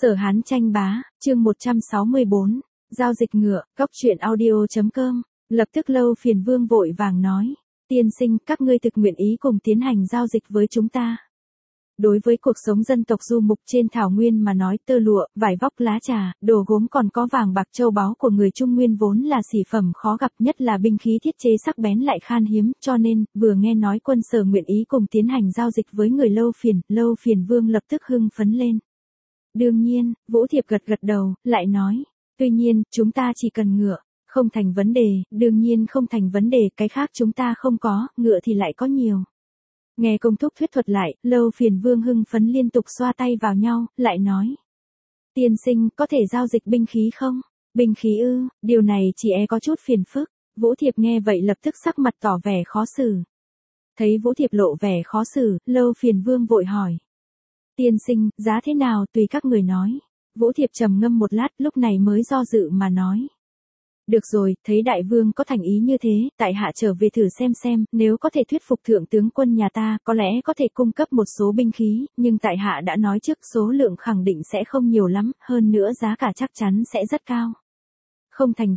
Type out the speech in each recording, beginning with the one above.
Sở Hán tranh bá, chương 164, giao dịch ngựa, góc truyện audio.com, lập tức Lâu Phiền Vương vội vàng nói, tiên sinh, các ngươi thực nguyện ý cùng tiến hành giao dịch với chúng ta. Đối với cuộc sống dân tộc du mục trên thảo nguyên mà nói, tơ lụa, vải vóc, lá trà, đồ gốm còn có vàng bạc châu báu của người Trung Nguyên vốn là sỉ phẩm khó gặp, nhất là binh khí thiết chế sắc bén lại khan hiếm, cho nên, vừa nghe nói quân Sở nguyện ý cùng tiến hành giao dịch với người Lâu Phiền Vương lập tức hưng phấn lên. Đương nhiên, Vũ Thiệp gật gật đầu, lại nói, tuy nhiên, chúng ta chỉ cần ngựa, không thành vấn đề, đương nhiên không thành vấn đề, cái khác chúng ta không có, ngựa thì lại có nhiều. Nghe công thúc thuyết thuật lại, Lâu Phiền Vương hưng phấn liên tục xoa tay vào nhau, lại nói. Tiên sinh, có thể giao dịch binh khí không? Binh khí ư, điều này chỉ có chút phiền phức. Vũ Thiệp nghe vậy lập tức sắc mặt tỏ vẻ khó xử. Thấy Vũ Thiệp lộ vẻ khó xử, Lâu Phiền Vương vội hỏi. Tiên sinh, giá thế nào tùy các người nói. Vũ Thiệp trầm ngâm một lát, lúc này mới do dự mà nói. Được rồi, thấy đại vương có thành ý như thế, tại hạ trở về thử xem, nếu có thể thuyết phục thượng tướng quân nhà ta, có lẽ có thể cung cấp một số binh khí, nhưng tại hạ đã nói trước số lượng khẳng định sẽ không nhiều lắm, hơn nữa giá cả chắc chắn sẽ rất cao. Không thành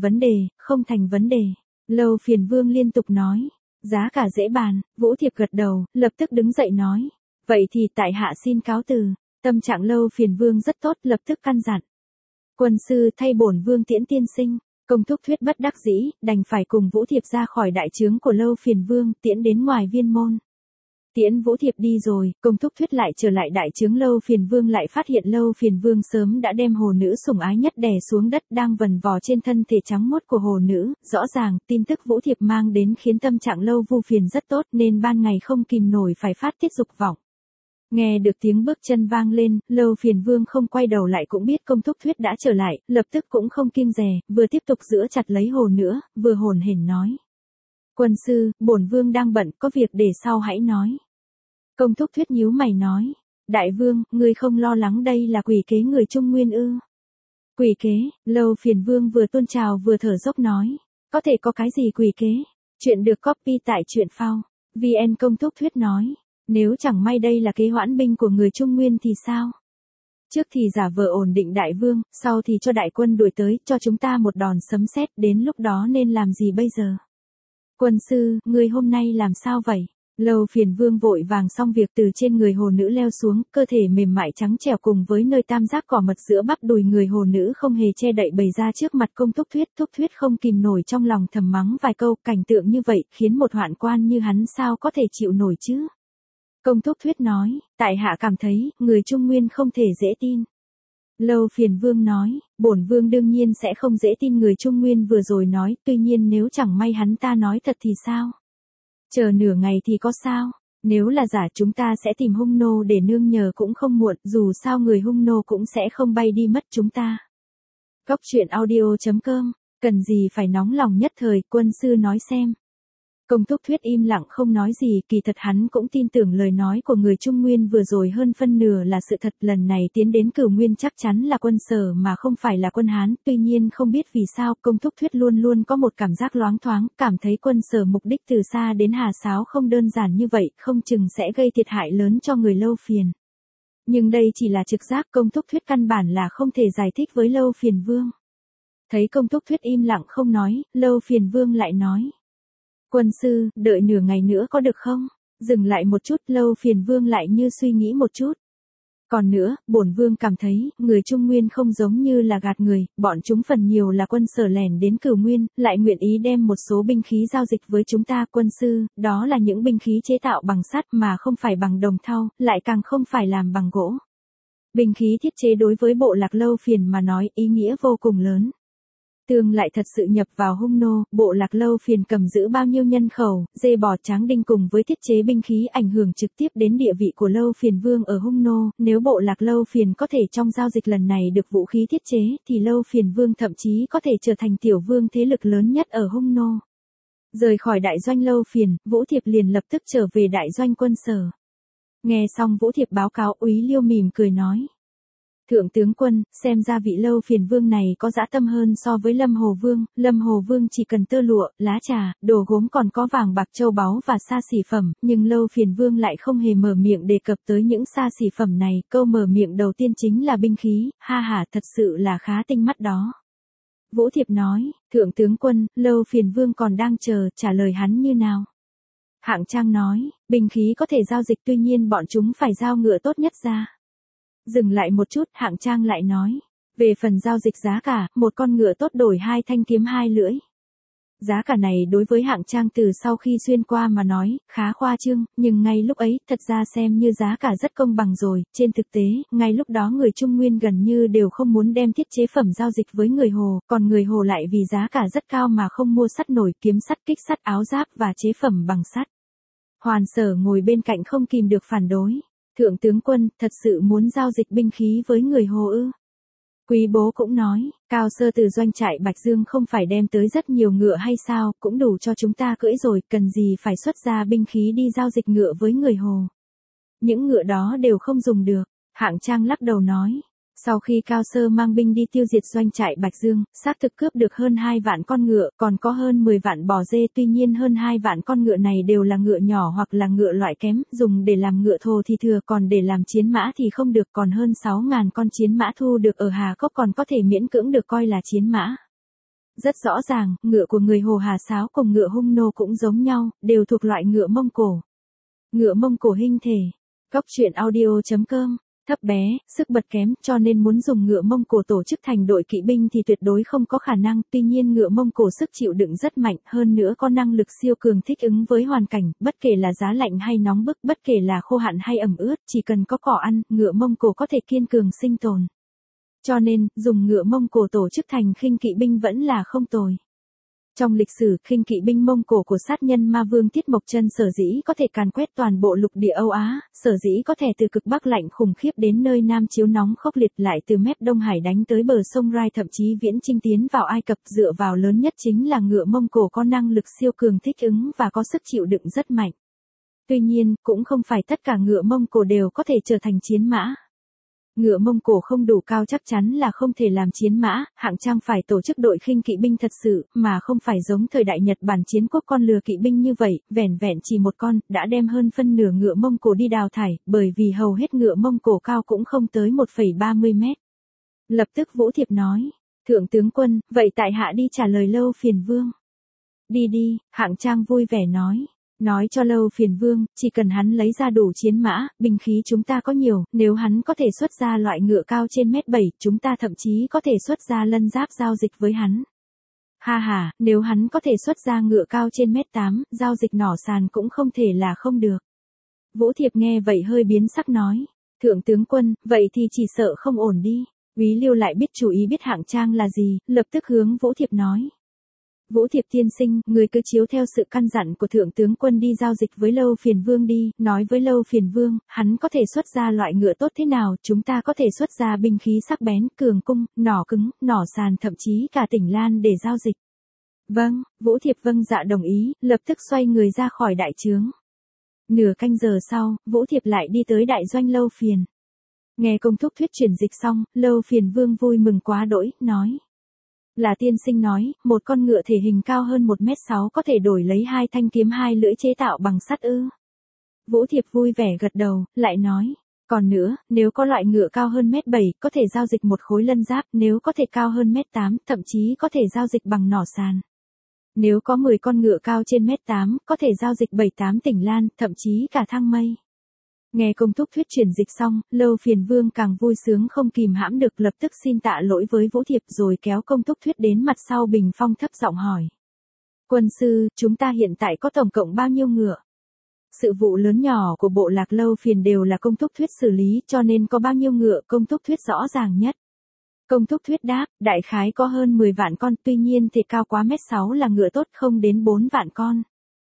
vấn đề. Lâu Phiền Vương liên tục nói, giá cả dễ bàn. Vũ Thiệp gật đầu, lập tức đứng dậy nói, vậy thì tại hạ xin cáo từ. Tâm trạng Lâu Phiền Vương rất tốt, lập tức căn dặn. Quân sư, thay bổn vương tiễn tiên sinh. Công thúc thuyết bất đắc dĩ, đành phải cùng Vũ Thiệp ra khỏi đại trướng của Lâu Phiền Vương, tiễn đến ngoài viên môn. Tiễn Vũ Thiệp đi rồi, công thúc thuyết lại trở lại đại trướng Lâu Phiền Vương, lại phát hiện Lâu Phiền Vương sớm đã đem hồ nữ sủng ái nhất đè xuống đất, đang vần vò trên thân thể trắng muốt của hồ nữ. Rõ ràng, tin tức Vũ Thiệp mang đến khiến tâm trạng Lâu Vu Phiền rất tốt, nên ban ngày không kìm nổi phải phát tiết dục vọng. Nghe được tiếng bước chân vang lên, Lâu Phiền Vương không quay đầu lại cũng biết công thúc thuyết đã trở lại, lập tức cũng không kiêng dè, vừa tiếp tục giữ chặt lấy hồ nữa, vừa hồn hển nói. Quân sư, bổn vương đang bận, có việc để sau hãy nói. Công thúc thuyết nhíu mày nói. Đại vương, ngươi không lo lắng đây là quỷ kế người Trung Nguyên ư? Quỷ kế, Lâu Phiền Vương vừa tuôn trào vừa thở dốc nói. Có thể có cái gì quỷ kế? Chuyện được copy tại truyện phao. VN công thúc thuyết nói. Nếu chẳng may đây là kế hoãn binh của người Trung Nguyên thì sao? Trước thì giả vờ ổn định đại vương, sau thì cho đại quân đuổi tới, cho chúng ta một đòn sấm sét, đến lúc đó nên làm gì bây giờ? Quân sư, ngươi hôm nay làm sao vậy? Lâu Phiền Vương vội vàng xong việc từ trên người hồ nữ leo xuống, cơ thể mềm mại trắng trẻo cùng với nơi tam giác cỏ mật giữa bắp đùi người hồ nữ không hề che đậy bày ra trước mặt công thúc thuyết không kìm nổi trong lòng thầm mắng vài câu, cảnh tượng như vậy khiến một hoạn quan như hắn sao có thể chịu nổi chứ? Công thúc thuyết nói, tại hạ cảm thấy, người Trung Nguyên không thể dễ tin. Lâu Phiền Vương nói, bổn vương đương nhiên sẽ không dễ tin người Trung Nguyên vừa rồi nói, tuy nhiên nếu chẳng may hắn ta nói thật thì sao? Chờ nửa ngày thì có sao? Nếu là giả chúng ta sẽ tìm hung nô để nương nhờ cũng không muộn, dù sao người hung nô cũng sẽ không bay đi mất chúng ta. Góc truyện audio.com, cần gì phải nóng lòng nhất thời, quân sư nói xem. Công thúc thuyết im lặng không nói gì, kỳ thật hắn cũng tin tưởng lời nói của người Trung Nguyên vừa rồi hơn phân nửa là sự thật, lần này tiến đến Cửu Nguyên chắc chắn là quân Sở mà không phải là quân Hán, tuy nhiên không biết vì sao công thúc thuyết luôn luôn có một cảm giác loáng thoáng, cảm thấy quân Sở mục đích từ xa đến Hà Sáo không đơn giản như vậy, không chừng sẽ gây thiệt hại lớn cho người Lâu Phiền. Nhưng đây chỉ là trực giác, công thúc thuyết căn bản là không thể giải thích với Lâu Phiền Vương. Thấy công thúc thuyết im lặng không nói, Lâu Phiền Vương lại nói. Quân sư, đợi nửa ngày nữa có được không? Dừng lại một chút, Lâu Phiền Vương lại như suy nghĩ một chút. Còn nữa, bổn vương cảm thấy, người Trung Nguyên không giống như là gạt người, bọn chúng phần nhiều là quân Sở lẻn đến Cửu Nguyên, lại nguyện ý đem một số binh khí giao dịch với chúng ta. Quân sư, đó là những binh khí chế tạo bằng sắt mà không phải bằng đồng thau, lại càng không phải làm bằng gỗ. Binh khí thiết chế đối với bộ lạc Lâu Phiền mà nói ý nghĩa vô cùng lớn. Tương lại thật sự nhập vào hung nô, bộ lạc Lâu Phiền cầm giữ bao nhiêu nhân khẩu, dê bò tráng đinh cùng với thiết chế binh khí ảnh hưởng trực tiếp đến địa vị của Lâu Phiền Vương ở hung nô, nếu bộ lạc Lâu Phiền có thể trong giao dịch lần này được vũ khí thiết chế, thì Lâu Phiền Vương thậm chí có thể trở thành tiểu vương thế lực lớn nhất ở hung nô. Rời khỏi đại doanh Lâu Phiền, Vũ Thiệp liền lập tức trở về đại doanh quân Sở. Nghe xong Vũ Thiệp báo cáo, Úy Liêu mỉm cười nói. Thượng tướng quân, xem ra vị Lâu Phiền Vương này có dã tâm hơn so với Lâm Hồ Vương chỉ cần tơ lụa, lá trà, đồ gốm còn có vàng bạc châu báu và xa xỉ phẩm, nhưng Lâu Phiền Vương lại không hề mở miệng đề cập tới những xa xỉ phẩm này, câu mở miệng đầu tiên chính là binh khí, ha ha, thật sự là khá tinh mắt đó. Vũ Thiệp nói, Thượng tướng quân, Lâu Phiền Vương còn đang chờ, trả lời hắn như nào? Hạng Trang nói, binh khí có thể giao dịch tuy nhiên bọn chúng phải giao ngựa tốt nhất ra. Dừng lại một chút, Hạng Trang lại nói, về phần giao dịch giá cả, một con ngựa tốt đổi 2 thanh kiếm 2 lưỡi. Giá cả này đối với Hạng Trang từ sau khi xuyên qua mà nói, khá khoa trương, nhưng ngay lúc ấy, thật ra xem như giá cả rất công bằng rồi, trên thực tế, ngay lúc đó người Trung Nguyên gần như đều không muốn đem thiết chế phẩm giao dịch với người Hồ, còn người Hồ lại vì giá cả rất cao mà không mua sắt nổi, kiếm sắt, kích sắt, áo giáp và chế phẩm bằng sắt. Hoàn Sở ngồi bên cạnh không kìm được phản đối. Thượng tướng quân, thật sự muốn giao dịch binh khí với người Hồ ư? Quý Bố cũng nói, Cao Sơ từ doanh trại Bạch Dương không phải đem tới rất nhiều ngựa hay sao, cũng đủ cho chúng ta cưỡi rồi, cần gì phải xuất ra binh khí đi giao dịch ngựa với người Hồ. Những ngựa đó đều không dùng được, Hạng Trang lắc đầu nói. Sau khi Cao Sơ mang binh đi tiêu diệt doanh trại Bạch Dương, xác thực cướp được hơn 2 vạn con ngựa, còn có hơn 10 vạn bò dê, tuy nhiên hơn 2 vạn con ngựa này đều là ngựa nhỏ hoặc là ngựa loại kém, dùng để làm ngựa thồ thì thừa, còn để làm chiến mã thì không được, còn hơn 6.000 con chiến mã thu được ở Hà Cốc còn có thể miễn cưỡng được coi là chiến mã. Rất rõ ràng, ngựa của người Hồ Hà Sáo cùng ngựa Hung Nô cũng giống nhau, đều thuộc loại ngựa Mông Cổ. Ngựa Mông Cổ hình thể. Cóc truyện audio.com Thấp bé, sức bật kém, cho nên muốn dùng ngựa Mông Cổ tổ chức thành đội kỵ binh thì tuyệt đối không có khả năng, tuy nhiên ngựa Mông Cổ sức chịu đựng rất mạnh, hơn nữa có năng lực siêu cường thích ứng với hoàn cảnh, bất kể là giá lạnh hay nóng bức, bất kể là khô hạn hay ẩm ướt, chỉ cần có cỏ ăn, ngựa Mông Cổ có thể kiên cường sinh tồn. Cho nên, dùng ngựa Mông Cổ tổ chức thành khinh kỵ binh vẫn là không tồi. Trong lịch sử, khinh kỵ binh Mông Cổ của sát nhân ma vương Tiết Mộc Chân sở dĩ có thể càn quét toàn bộ lục địa Âu Á, sở dĩ có thể từ cực Bắc lạnh khủng khiếp đến nơi Nam chiếu nóng khốc liệt, lại từ mép Đông Hải đánh tới bờ sông Rai, thậm chí viễn chinh tiến vào Ai Cập, dựa vào lớn nhất chính là ngựa Mông Cổ có năng lực siêu cường thích ứng và có sức chịu đựng rất mạnh. Tuy nhiên, cũng không phải tất cả ngựa Mông Cổ đều có thể trở thành chiến mã. Ngựa Mông Cổ không đủ cao chắc chắn là không thể làm chiến mã, Hạng Trang phải tổ chức đội khinh kỵ binh thật sự, mà không phải giống thời đại Nhật Bản chiến quốc con lừa kỵ binh như vậy, vẻn vẹn chỉ một con, đã đem hơn phân nửa ngựa Mông Cổ đi đào thải, bởi vì hầu hết ngựa Mông Cổ cao cũng không tới 1,30 mét. Lập tức Vũ Thiệp nói, Thượng tướng quân, vậy tại hạ đi trả lời Lâu Phiền Vương. Đi đi, Hạng Trang vui vẻ nói. Nói cho Lâu Phiền Vương, chỉ cần hắn lấy ra đủ chiến mã, binh khí chúng ta có nhiều, nếu hắn có thể xuất ra loại ngựa cao trên mét 7, chúng ta thậm chí có thể xuất ra lân giáp giao dịch với hắn. Ha ha, nếu hắn có thể xuất ra ngựa cao trên mét 8, giao dịch nỏ sàn cũng không thể là không được. Vũ Thiệp nghe vậy hơi biến sắc nói, Thượng tướng quân, vậy thì chỉ sợ không ổn đi. Úy Liêu lại biết chủ ý biết Hạng Trang là gì, lập tức hướng Vũ Thiệp nói. Vũ Thiệp tiên sinh, người cứ chiếu theo sự căn dặn của Thượng tướng quân đi giao dịch với Lâu Phiền Vương đi, nói với Lâu Phiền Vương, hắn có thể xuất ra loại ngựa tốt thế nào, chúng ta có thể xuất ra binh khí sắc bén, cường cung, nỏ cứng, nỏ sàn, thậm chí cả tỉnh lan để giao dịch. Vâng, Vũ Thiệp vâng dạ đồng ý, lập tức xoay người ra khỏi đại trướng. Nửa canh giờ sau, Vũ Thiệp lại đi tới đại doanh Lâu Phiền. Nghe công thúc thuyết chuyển dịch xong, Lâu Phiền Vương vui mừng quá đỗi, nói. Là tiên sinh nói, một con ngựa thể hình cao hơn 1m6 có thể đổi lấy 2 thanh kiếm 2 lưỡi chế tạo bằng sắt ư. Vũ Thiệp vui vẻ gật đầu, lại nói. Còn nữa, nếu có loại ngựa cao hơn 1m7, có thể giao dịch một khối lân giáp, nếu có thể cao hơn 1m8, thậm chí có thể giao dịch bằng nỏ sàn. Nếu có 10 con ngựa cao trên 1m8, có thể giao dịch 7-8 tỉnh lan, thậm chí cả thang mây. Nghe công thúc thuyết chuyển dịch xong, Lâu Phiền Vương càng vui sướng không kìm hãm được, lập tức xin tạ lỗi với Vũ Thiệp rồi kéo công thúc thuyết đến mặt sau bình phong thấp giọng hỏi. Quân sư, chúng ta hiện tại có tổng cộng bao nhiêu ngựa? Sự vụ lớn nhỏ của bộ lạc Lâu Phiền đều là công thúc thuyết xử lý, cho nên có bao nhiêu ngựa công thúc thuyết rõ ràng nhất. Công thúc thuyết đáp, đại khái có hơn 10 vạn con, tuy nhiên thể cao quá 1m6 là ngựa tốt, không đến 4 vạn con.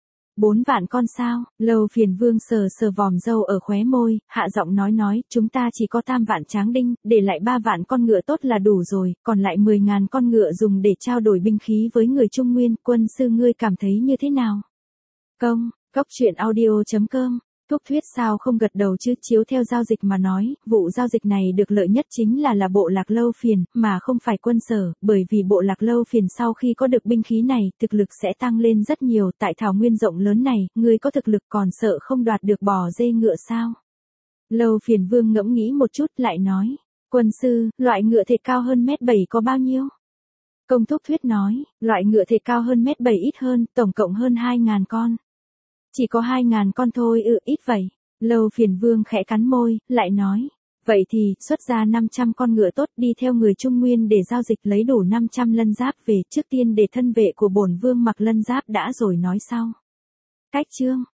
4 vạn con sao? Lâu Phiền Vương sờ sờ vòm râu ở khóe môi, hạ giọng nói, chúng ta chỉ có 3 vạn tráng đinh, để lại 3 vạn con ngựa tốt là đủ rồi, còn lại 10.000 con ngựa dùng để trao đổi binh khí với người Trung Nguyên, quân sư ngươi cảm thấy như thế nào? Cóc truyện audio.com Thúc Thuyết sao không gật đầu chứ, chiếu theo giao dịch mà nói, vụ giao dịch này được lợi nhất chính là bộ Lạc Lâu Phiền, mà không phải Quân Sở, bởi vì bộ Lạc Lâu Phiền sau khi có được binh khí này, thực lực sẽ tăng lên rất nhiều, tại thảo nguyên rộng lớn này, ngươi có thực lực còn sợ không đoạt được bò dê ngựa sao? Lâu Phiền Vương ngẫm nghĩ một chút lại nói, quân sư, loại ngựa thể cao hơn mét 7 có bao nhiêu? Công Thúc Thuyết nói, loại ngựa thể cao hơn mét 7 ít hơn, tổng cộng hơn 2.000 con. Chỉ có 2.000 con thôi, ít vậy. Lâu Phiền Vương khẽ cắn môi, lại nói, vậy thì, xuất ra 500 con ngựa tốt đi theo người Trung Nguyên để giao dịch lấy đủ 500 lân giáp về, trước tiên để thân vệ của bổn vương mặc lân giáp đã rồi nói sau. Cách chương